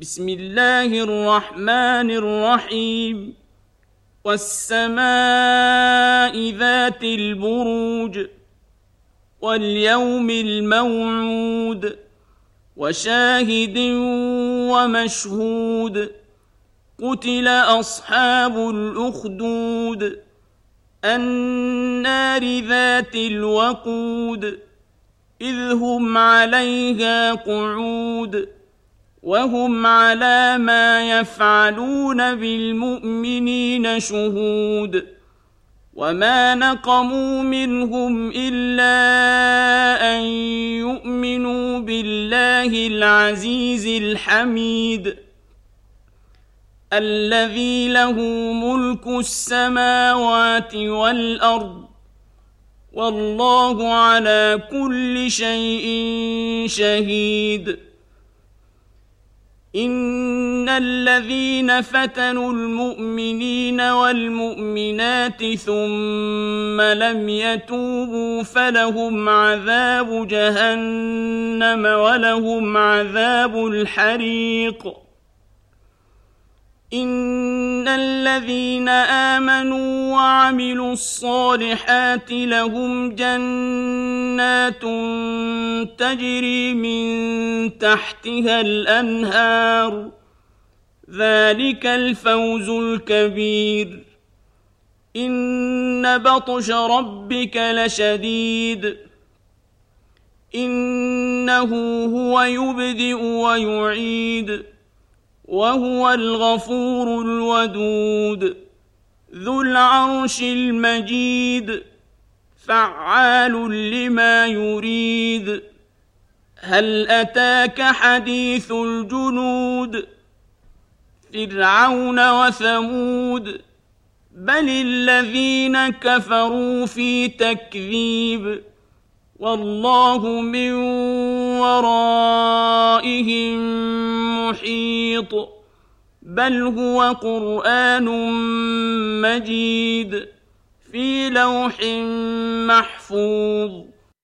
بسم الله الرحمن الرحيم والسماء ذات البروج واليوم الموعود وشاهد ومشهود قتل أصحاب الأخدود النار ذات الوقود إذ هم عليها قعود وهم على ما يفعلون بالمؤمنين شهود وما نقموا منهم إلا أن يؤمنوا بالله العزيز الحميد الذي له ملك السماوات والأرض والله على كل شيء شهيد إن الذين فتنوا المؤمنين والمؤمنات ثم لم يتوبوا فلهم عذاب جهنم ولهم عذاب الحريق إن الذين آمنوا وعملوا الصالحات لهم جنات تجري من تحتها الأنهار ذلك الفوز الكبير إن بطش ربك لشديد إنه هو يبدئ ويعيد وهو الغفور الودود ذو العرش المجيد فعال لما يريد هل أتاك حديث الجنود فرعون وثمود بل الذين كفروا في تكذيب والله من ورائهم محيط بل هو قرآن مجيد في لوح محفوظ